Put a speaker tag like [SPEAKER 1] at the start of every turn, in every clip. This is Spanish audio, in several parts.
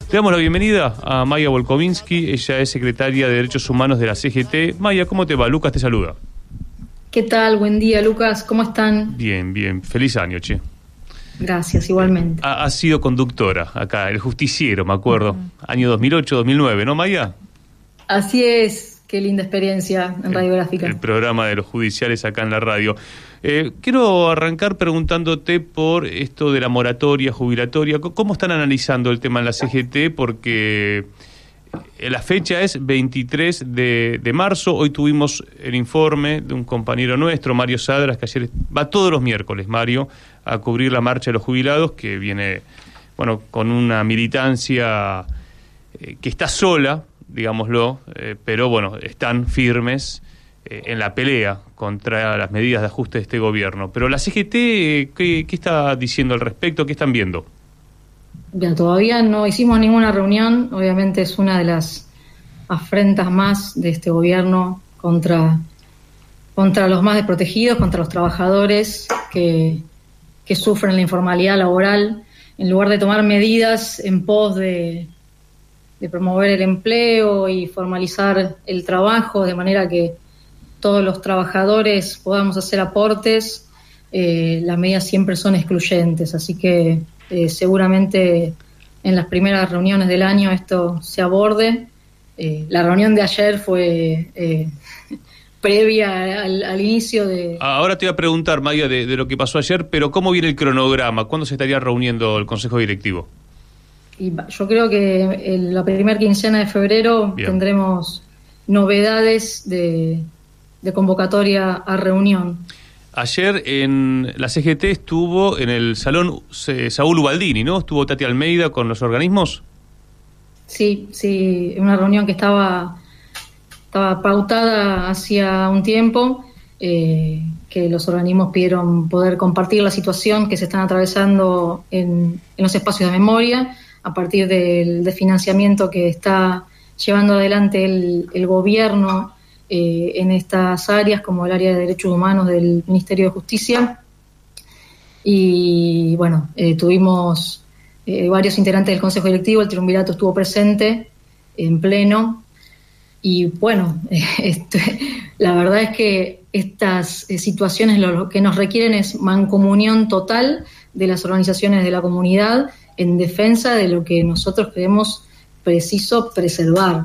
[SPEAKER 1] Le damos la bienvenida a Maya Volkovinsky, ella es secretaria de Derechos Humanos de la CGT. Maya, ¿cómo te va? Lucas te saluda.
[SPEAKER 2] ¿Qué tal? Buen día, Lucas. ¿Cómo están?
[SPEAKER 1] Bien, bien. Feliz año, che.
[SPEAKER 2] Gracias, igualmente.
[SPEAKER 1] Ha sido conductora acá, el justiciero, me acuerdo. Año 2008, 2009, ¿no, Maya?
[SPEAKER 2] Así es. Qué linda experiencia en Radiográfica.
[SPEAKER 1] El programa de los judiciales acá en la radio. Quiero arrancar preguntándote por esto de la moratoria jubilatoria. ¿Cómo están analizando el tema en la CGT? Porque la fecha es 23 de marzo. Hoy tuvimos el informe de un compañero nuestro, Mario Sadras, que ayer va todos los miércoles, Mario, a cubrir la marcha de los jubilados, que viene, bueno, con una militancia que está sola, digámoslo, pero bueno, están firmes en la pelea contra las medidas de ajuste de este gobierno. Pero la CGT, ¿qué está diciendo al respecto? ¿Qué están viendo?
[SPEAKER 2] Bien, todavía no hicimos ninguna reunión. Obviamente es una de las afrentas más de este gobierno contra los más desprotegidos, contra los trabajadores que sufren la informalidad laboral. En lugar de tomar medidas en pos de promover el empleo y formalizar el trabajo de manera que todos los trabajadores podamos hacer aportes, las medidas siempre son excluyentes. Así que seguramente en las primeras reuniones del año esto se aborde. La reunión de ayer fue previa al inicio de... Ahora
[SPEAKER 1] te voy a preguntar, Maya, de lo que pasó ayer, pero ¿cómo viene el cronograma? ¿Cuándo se estaría reuniendo el Consejo Directivo?
[SPEAKER 2] Y yo creo que en la primera quincena de febrero tendremos novedades de convocatoria a reunión.
[SPEAKER 1] Ayer en la CGT estuvo en el Salón Saúl Ubaldini, ¿no? ¿Estuvo Tati Almeida con los organismos?
[SPEAKER 2] Sí, una reunión que estaba pautada hacía un tiempo, que los organismos pidieron poder compartir la situación que se están atravesando en los espacios de memoria, a partir del financiamiento que está llevando adelante el gobierno en estas áreas, como el área de Derechos Humanos del Ministerio de Justicia. Y bueno, tuvimos varios integrantes del Consejo Directivo, el triunvirato estuvo presente en pleno, y bueno, la verdad es que estas situaciones lo que nos requieren es mancomunión total de las organizaciones de la comunidad en defensa de lo que nosotros creemos preciso preservar.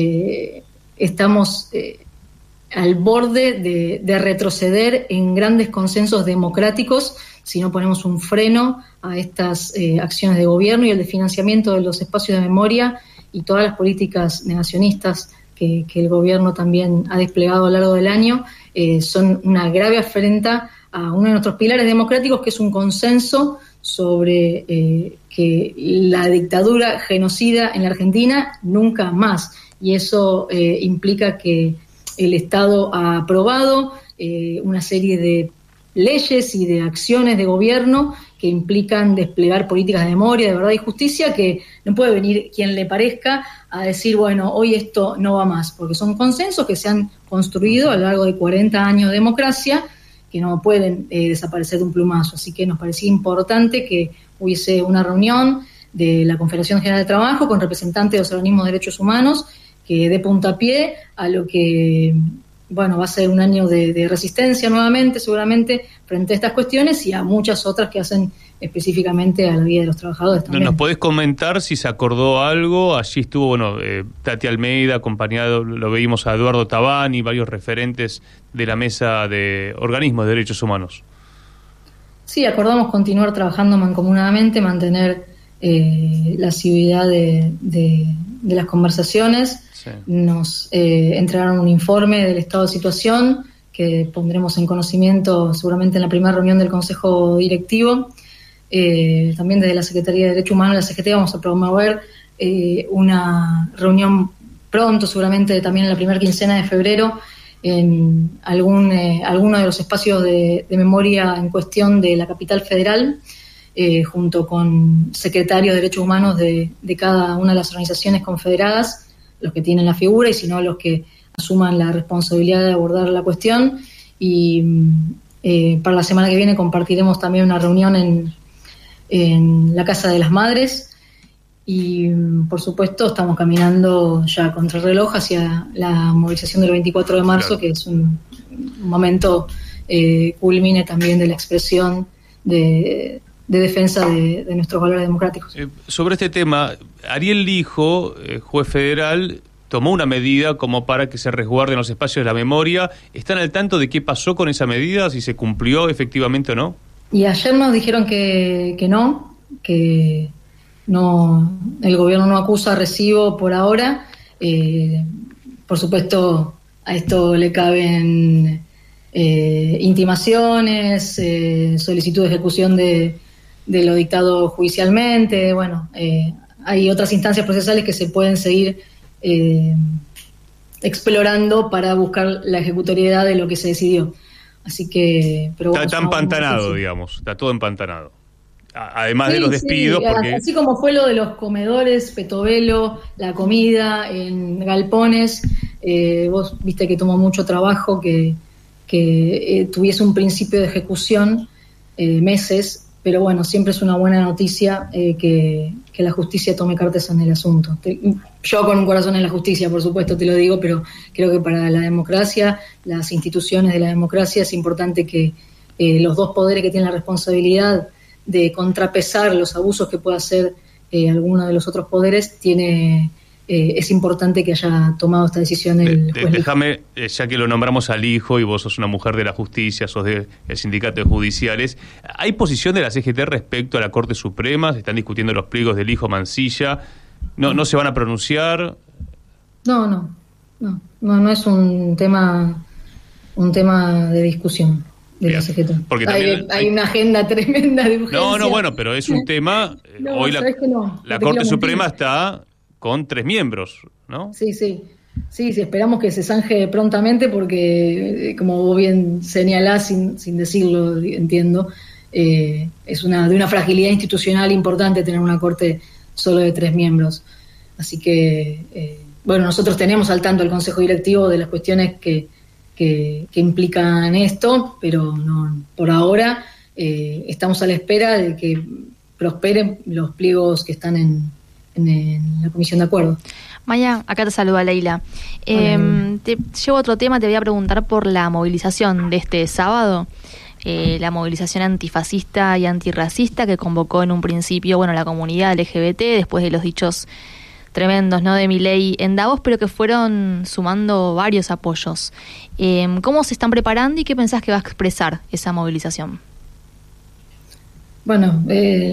[SPEAKER 2] Estamos al borde de retroceder en grandes consensos democráticos si no ponemos un freno a estas acciones de gobierno y el desfinanciamiento de los espacios de memoria y todas las políticas negacionistas que el gobierno también ha desplegado a lo largo del año, son una grave afrenta a uno de nuestros pilares democráticos, que es un consenso sobre que la dictadura genocida en la Argentina nunca más. Y eso implica que el Estado ha aprobado una serie de leyes y de acciones de gobierno que implican desplegar políticas de memoria, de verdad y justicia, que no puede venir quien le parezca a decir, bueno, hoy esto no va más, porque son consensos que se han construido a lo largo de 40 años de democracia, que no pueden desaparecer de un plumazo. Así que nos parecía importante que hubiese una reunión de la Confederación General de Trabajo con representantes de los organismos de derechos humanos que dé puntapié a lo que, bueno, va a ser un año de resistencia nuevamente, seguramente, frente a estas cuestiones y a muchas otras que hacen específicamente a la vida de los trabajadores también.
[SPEAKER 1] ¿Nos podés comentar si se acordó algo? Allí estuvo, bueno, Tati Almeida, acompañado, lo veíamos a Eduardo Tabani, varios referentes de la mesa de organismos de derechos humanos.
[SPEAKER 2] Sí, acordamos continuar trabajando mancomunadamente, mantener la asiduidad de las conversaciones. Sí. Nos entregaron un informe del estado de situación que pondremos en conocimiento seguramente en la primera reunión del Consejo Directivo. También desde la Secretaría de Derechos Humanos de la CGT vamos a promover una reunión pronto, seguramente también en la primera quincena de febrero, en alguno de los espacios de memoria en cuestión de la capital federal, junto con secretarios de Derechos Humanos de cada una de las organizaciones confederadas, los que tienen la figura y si no los que asuman la responsabilidad de abordar la cuestión. Y para la semana que viene compartiremos también una reunión en la Casa de las Madres y por supuesto estamos caminando ya contra el reloj hacia la movilización del 24 de marzo, claro, que es un momento culmine también de la expresión de defensa de nuestros valores democráticos.
[SPEAKER 1] Sobre este tema, Ariel Lijo, juez federal, tomó una medida como para que se resguarden los espacios de la memoria. ¿Están al tanto de qué pasó con esa medida, si se cumplió efectivamente o no?
[SPEAKER 2] Y ayer nos dijeron que no, el gobierno no acusa recibo por ahora. Por supuesto, a esto le caben intimaciones, solicitud de ejecución de lo dictado judicialmente. Bueno, hay otras instancias procesales que se pueden seguir explorando para buscar la ejecutoriedad de lo que se decidió. Así que... Pero bueno,
[SPEAKER 1] está empantanado, digamos, está todo empantanado. Además de los despidos.
[SPEAKER 2] Sí,
[SPEAKER 1] porque...
[SPEAKER 2] así como fue lo de los comedores, Petovelo, la comida en galpones, vos viste que tomó mucho trabajo que tuviese un principio de ejecución, meses, pero bueno, siempre es una buena noticia que la justicia tome cartas en el asunto. Yo con un corazón en la justicia, por supuesto, te lo digo, pero creo que para la democracia, las instituciones de la democracia, es importante que los dos poderes que tienen la responsabilidad de contrapesar los abusos que pueda hacer alguno de los otros poderes, es importante que haya tomado esta decisión el juez.
[SPEAKER 1] Déjame, ya que lo nombramos al Lijo y vos sos una mujer de la justicia, sos del sindicato de judiciales, ¿hay posición de la CGT respecto a la Corte Suprema? ¿Se están discutiendo los pliegos del Lijo Mansilla? ¿No se van a pronunciar?
[SPEAKER 2] No es un tema de discusión de la CGT.
[SPEAKER 1] Porque
[SPEAKER 2] hay una agenda tremenda de urgencia.
[SPEAKER 1] Bueno, pero es un tema... hoy la Corte Suprema está con 3 miembros, ¿no?
[SPEAKER 2] Sí, esperamos que se zanje prontamente porque, como vos bien señalás, sin decirlo, entiendo, es de una fragilidad institucional importante tener una Corte solo de 3 miembros. Así que, nosotros tenemos al tanto el Consejo Directivo de las cuestiones que implican esto, pero no, por ahora estamos a la espera de que prosperen los pliegos que están en la comisión de acuerdo.
[SPEAKER 3] Maya, acá te saluda Leila. Te llevo otro tema, te voy a preguntar por la movilización de este sábado, la movilización antifascista y antirracista que convocó en un principio, la comunidad LGBT, después de los dichos tremendos, ¿no?, de Milei en Davos, pero que fueron sumando varios apoyos. ¿Cómo se están preparando y qué pensás que va a expresar esa movilización?
[SPEAKER 2] Bueno,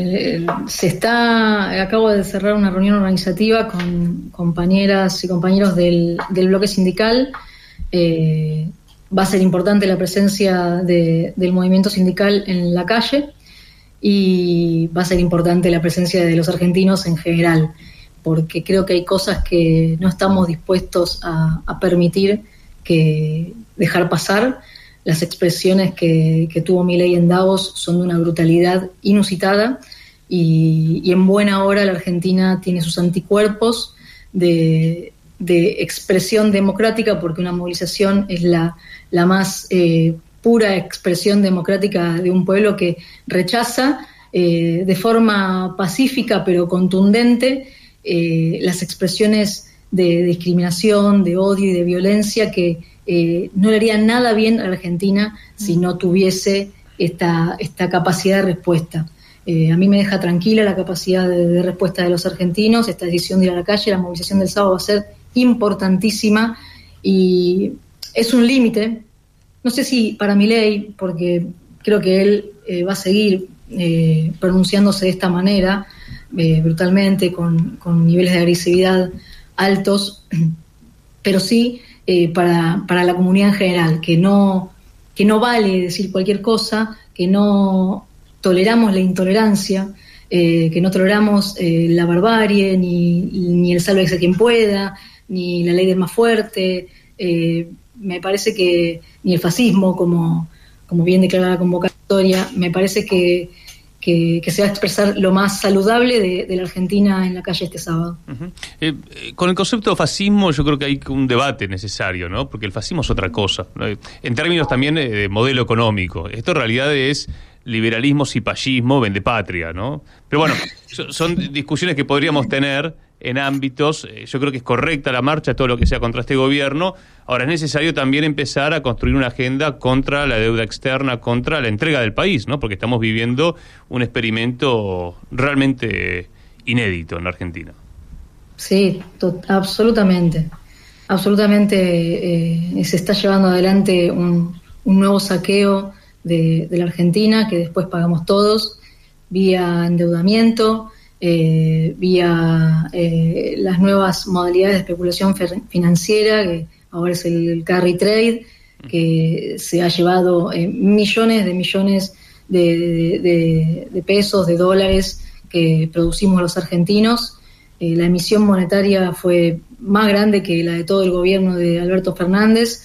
[SPEAKER 2] acabo de cerrar una reunión organizativa con compañeras y compañeros del bloque sindical. Va a ser importante la presencia del movimiento sindical en la calle y va a ser importante la presencia de los argentinos en general, porque creo que hay cosas que no estamos dispuestos a permitir que dejar pasar. Las expresiones que tuvo Milei en Davos son de una brutalidad inusitada y en buena hora la Argentina tiene sus anticuerpos de expresión democrática, porque una movilización es la más pura expresión democrática de un pueblo que rechaza de forma pacífica pero contundente las expresiones de discriminación, de odio y de violencia que no le haría nada bien a la Argentina si no tuviese esta capacidad de respuesta. A mí me deja tranquila la capacidad de respuesta de los argentinos. Esta decisión de ir a la calle, la movilización del sábado va a ser importantísima y es un límite, no sé si para Milei, porque creo que él va a seguir pronunciándose de esta manera, brutalmente, con niveles de agresividad altos, pero sí para la comunidad en general, que no vale decir cualquier cosa, que no toleramos la intolerancia, que no toleramos la barbarie, ni el sálvese quien pueda, ni la ley del más fuerte. Me parece que ni el fascismo, como bien declara la convocatoria, me parece que se va a expresar lo más saludable de la Argentina en la calle este sábado.
[SPEAKER 1] Uh-huh. Con el concepto de fascismo yo creo que hay un debate necesario, ¿no? Porque el fascismo es otra cosa, ¿no? En términos también de modelo económico. Esto en realidad es liberalismo, cipallismo, vendepatria, ¿no? Pero bueno, son discusiones que podríamos tener en ámbitos, yo creo que es correcta la marcha, todo lo que sea contra este gobierno. Ahora es necesario también empezar a construir una agenda contra la deuda externa, contra la entrega del país, ¿no? Porque estamos viviendo un experimento realmente inédito en la Argentina.
[SPEAKER 2] Sí, absolutamente. Absolutamente se está llevando adelante un nuevo saqueo de la Argentina que después pagamos todos vía endeudamiento, vía las nuevas modalidades de especulación financiera, que ahora es el carry trade, que se ha llevado millones de pesos, de dólares que producimos los argentinos. La emisión monetaria fue más grande que la de todo el gobierno de Alberto Fernández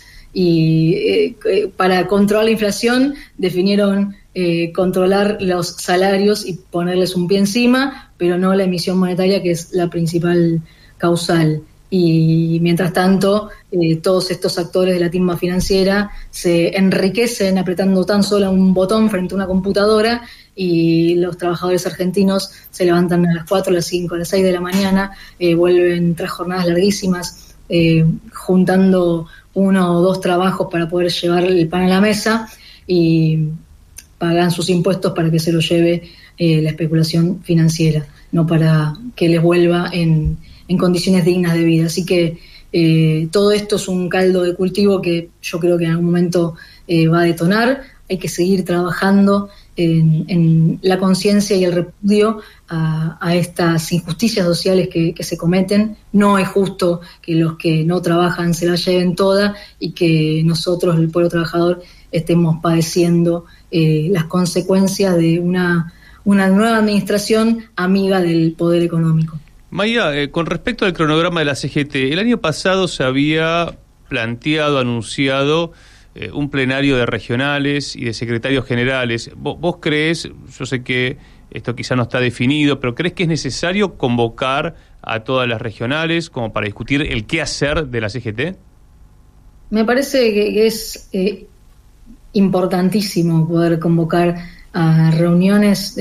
[SPEAKER 2] y para controlar la inflación definieron controlar los salarios y ponerles un pie encima, pero no la emisión monetaria, que es la principal causal. Y mientras tanto, todos estos actores de la timba financiera se enriquecen apretando tan solo un botón frente a una computadora, y los trabajadores argentinos se levantan a las 4, a las 5, a las 6 de la mañana, vuelven tras jornadas larguísimas, juntando 1 o 2 trabajos para poder llevar el pan a la mesa, y pagan sus impuestos para que se lo lleve la especulación financiera, no para que les vuelva en condiciones dignas de vida. Así que todo esto es un caldo de cultivo que yo creo que en algún momento va a detonar. Hay que seguir trabajando en la conciencia y el repudio a estas injusticias sociales que se cometen. No es justo que los que no trabajan se la lleven toda y que nosotros, el pueblo trabajador, estemos padeciendo las consecuencias de una nueva administración amiga del poder económico.
[SPEAKER 1] Maya, con respecto al cronograma de la CGT, el año pasado se había planteado, anunciado un plenario de regionales y de secretarios generales. ¿Vos crees, yo sé que esto quizá no está definido, pero crees que es necesario convocar a todas las regionales como para discutir el qué hacer de la CGT? Me parece
[SPEAKER 2] que es importantísimo poder convocar a reuniones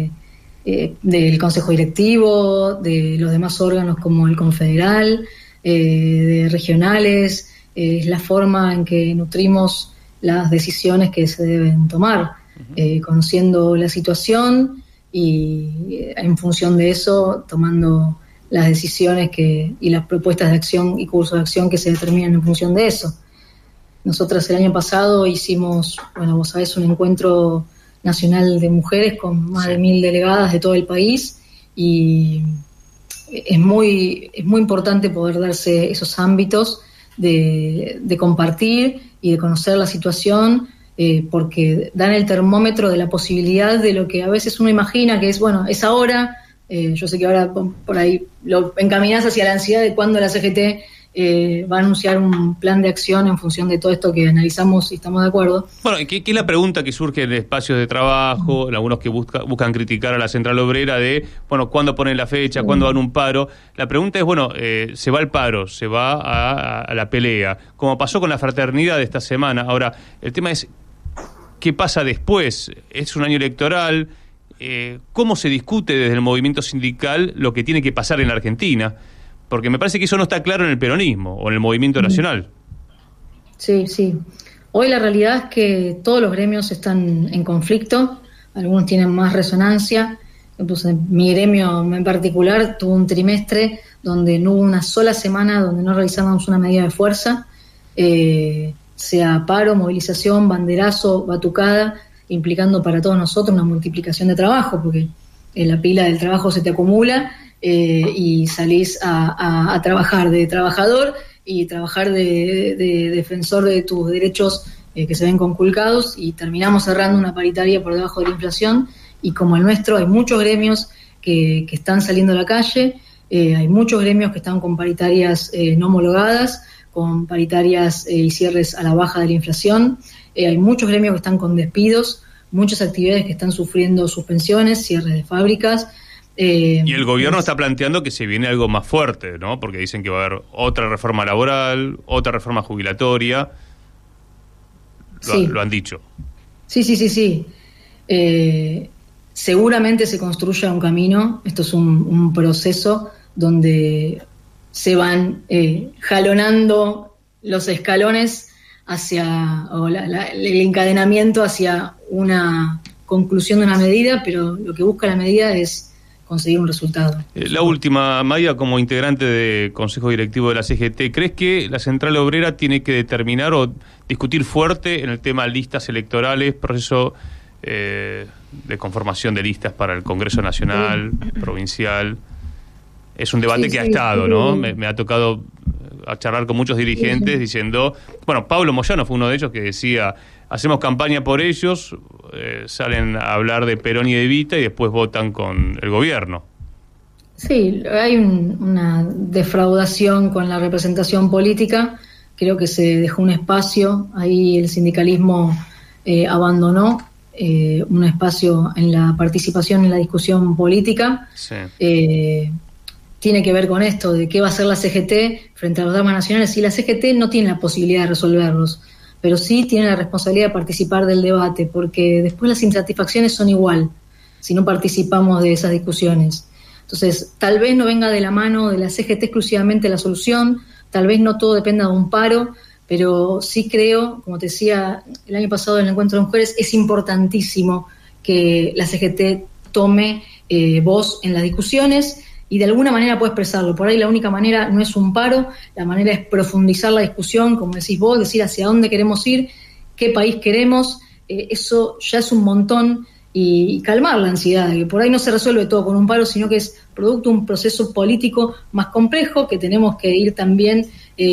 [SPEAKER 2] del Consejo Directivo, de los demás órganos como el Confederal, de regionales. Es la forma en que nutrimos las decisiones que se deben tomar, conociendo la situación y en función de eso tomando las decisiones y las propuestas de acción y cursos de acción que se determinan en función de eso. Nosotras el año pasado hicimos, vos sabés, un encuentro nacional de mujeres con más de 1.000 delegadas de todo el país, y es muy importante poder darse esos ámbitos de compartir y de conocer la situación, porque dan el termómetro de la posibilidad de lo que a veces uno imagina que es, es ahora. Yo sé que ahora por ahí lo encaminás hacia la ansiedad de cuándo la CGT va a anunciar un plan de acción en función de todo esto que analizamos y estamos de acuerdo.
[SPEAKER 1] Bueno, ¿qué es la pregunta que surge en espacios de trabajo, en algunos que buscan criticar a la central obrera de, ¿cuándo ponen la fecha? ¿Cuándo van un paro? La pregunta es, se va al paro, se va a la pelea, como pasó con la fraternidad de esta semana. Ahora, el tema es, ¿qué pasa después? Es un año electoral. ¿Cómo se discute desde el movimiento sindical lo que tiene que pasar en la Argentina? Porque me parece que eso no está claro en el peronismo o en el movimiento nacional.
[SPEAKER 2] Sí. Hoy la realidad es que todos los gremios están en conflicto, algunos tienen más resonancia. Entonces, mi gremio en particular tuvo un trimestre donde no hubo una sola semana donde no realizáramos una medida de fuerza, sea paro, movilización, banderazo, batucada, implicando para todos nosotros una multiplicación de trabajo, porque la pila del trabajo se te acumula y salís a trabajar de trabajador y trabajar de defensor de tus derechos que se ven conculcados, y terminamos cerrando una paritaria por debajo de la inflación. Y como el nuestro, hay muchos gremios que están saliendo a la calle, hay muchos gremios que están con paritarias no homologadas, con paritarias y cierres a la baja de la inflación, hay muchos gremios que están con despidos, muchas actividades que están sufriendo suspensiones, cierres de fábricas.
[SPEAKER 1] Y el gobierno está planteando que se viene algo más fuerte, ¿no? Porque dicen que va a haber otra reforma laboral, otra reforma jubilatoria. Lo han dicho.
[SPEAKER 2] Sí. seguramente se construya un camino. Esto es un proceso donde se van jalonando los escalones hacia el encadenamiento hacia una conclusión de una medida, pero lo que busca la medida es conseguir un resultado.
[SPEAKER 1] La última, Maya, como integrante del Consejo Directivo de la CGT, ¿crees que la Central Obrera tiene que determinar o discutir fuerte en el tema listas electorales, proceso de conformación de listas para el Congreso Nacional, provincial? Es un debate que ha estado, ¿no? Me ha tocado a charlar con muchos dirigentes diciendo, bueno, Pablo Moyano fue uno de ellos que decía, hacemos campaña por ellos, salen a hablar de Perón y de Evita y después votan con el gobierno.
[SPEAKER 2] Sí, hay una defraudación con la representación política. Creo que se dejó un espacio, ahí el sindicalismo abandonó un espacio en la participación en la discusión política.
[SPEAKER 1] Sí.
[SPEAKER 2] Tiene que ver con esto de qué va a hacer la CGT frente a los dramas nacionales. Y la CGT no tiene la posibilidad de resolverlos, pero sí tiene la responsabilidad de participar del debate, porque después las insatisfacciones son igual si no participamos de esas discusiones. Entonces, tal vez no venga de la mano de la CGT exclusivamente la solución, tal vez no todo dependa de un paro, pero sí creo, como te decía el año pasado en el Encuentro de Mujeres, es importantísimo que la CGT tome voz en las discusiones y de alguna manera puede expresarlo. Por ahí la única manera no es un paro, la manera es profundizar la discusión, como decís vos, decir hacia dónde queremos ir, qué país queremos, eso ya es un montón, y calmar la ansiedad, que por ahí no se resuelve todo con un paro, sino que es producto de un proceso político más complejo que tenemos que ir también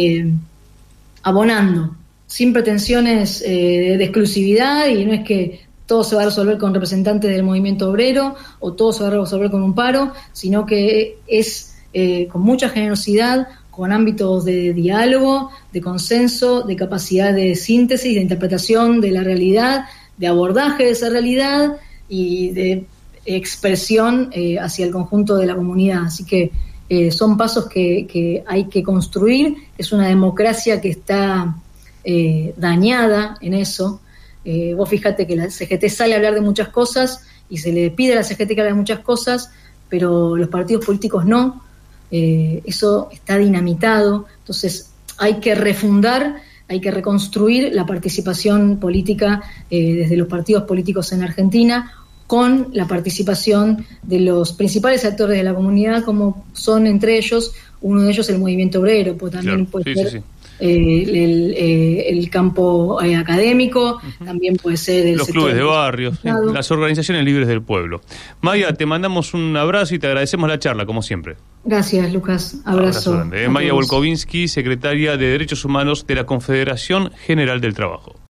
[SPEAKER 2] abonando, sin pretensiones de exclusividad, y no es que todo se va a resolver con representantes del movimiento obrero o todo se va a resolver con un paro, sino que es con mucha generosidad, con ámbitos de diálogo, de consenso, de capacidad de síntesis, de interpretación de la realidad, de abordaje de esa realidad y de expresión hacia el conjunto de la comunidad. Así que son pasos que hay que construir. Es una democracia que está dañada en eso. Vos fíjate que la CGT sale a hablar de muchas cosas y se le pide a la CGT que hable de muchas cosas, pero los partidos políticos no. Eso está dinamitado. Entonces hay que refundar, hay que reconstruir la participación política desde los partidos políticos en Argentina, con la participación de los principales actores de la comunidad, como son entre ellos, uno de ellos el movimiento obrero, pues también puede ser el campo académico, también puede ser
[SPEAKER 1] los clubes de barrios, las organizaciones libres del pueblo. Maya, te mandamos un abrazo y te agradecemos la charla, como siempre.
[SPEAKER 2] Gracias, Lucas. Abrazo.
[SPEAKER 1] Maya Volkovinsky, secretaria de Derechos Humanos de la Confederación General del Trabajo.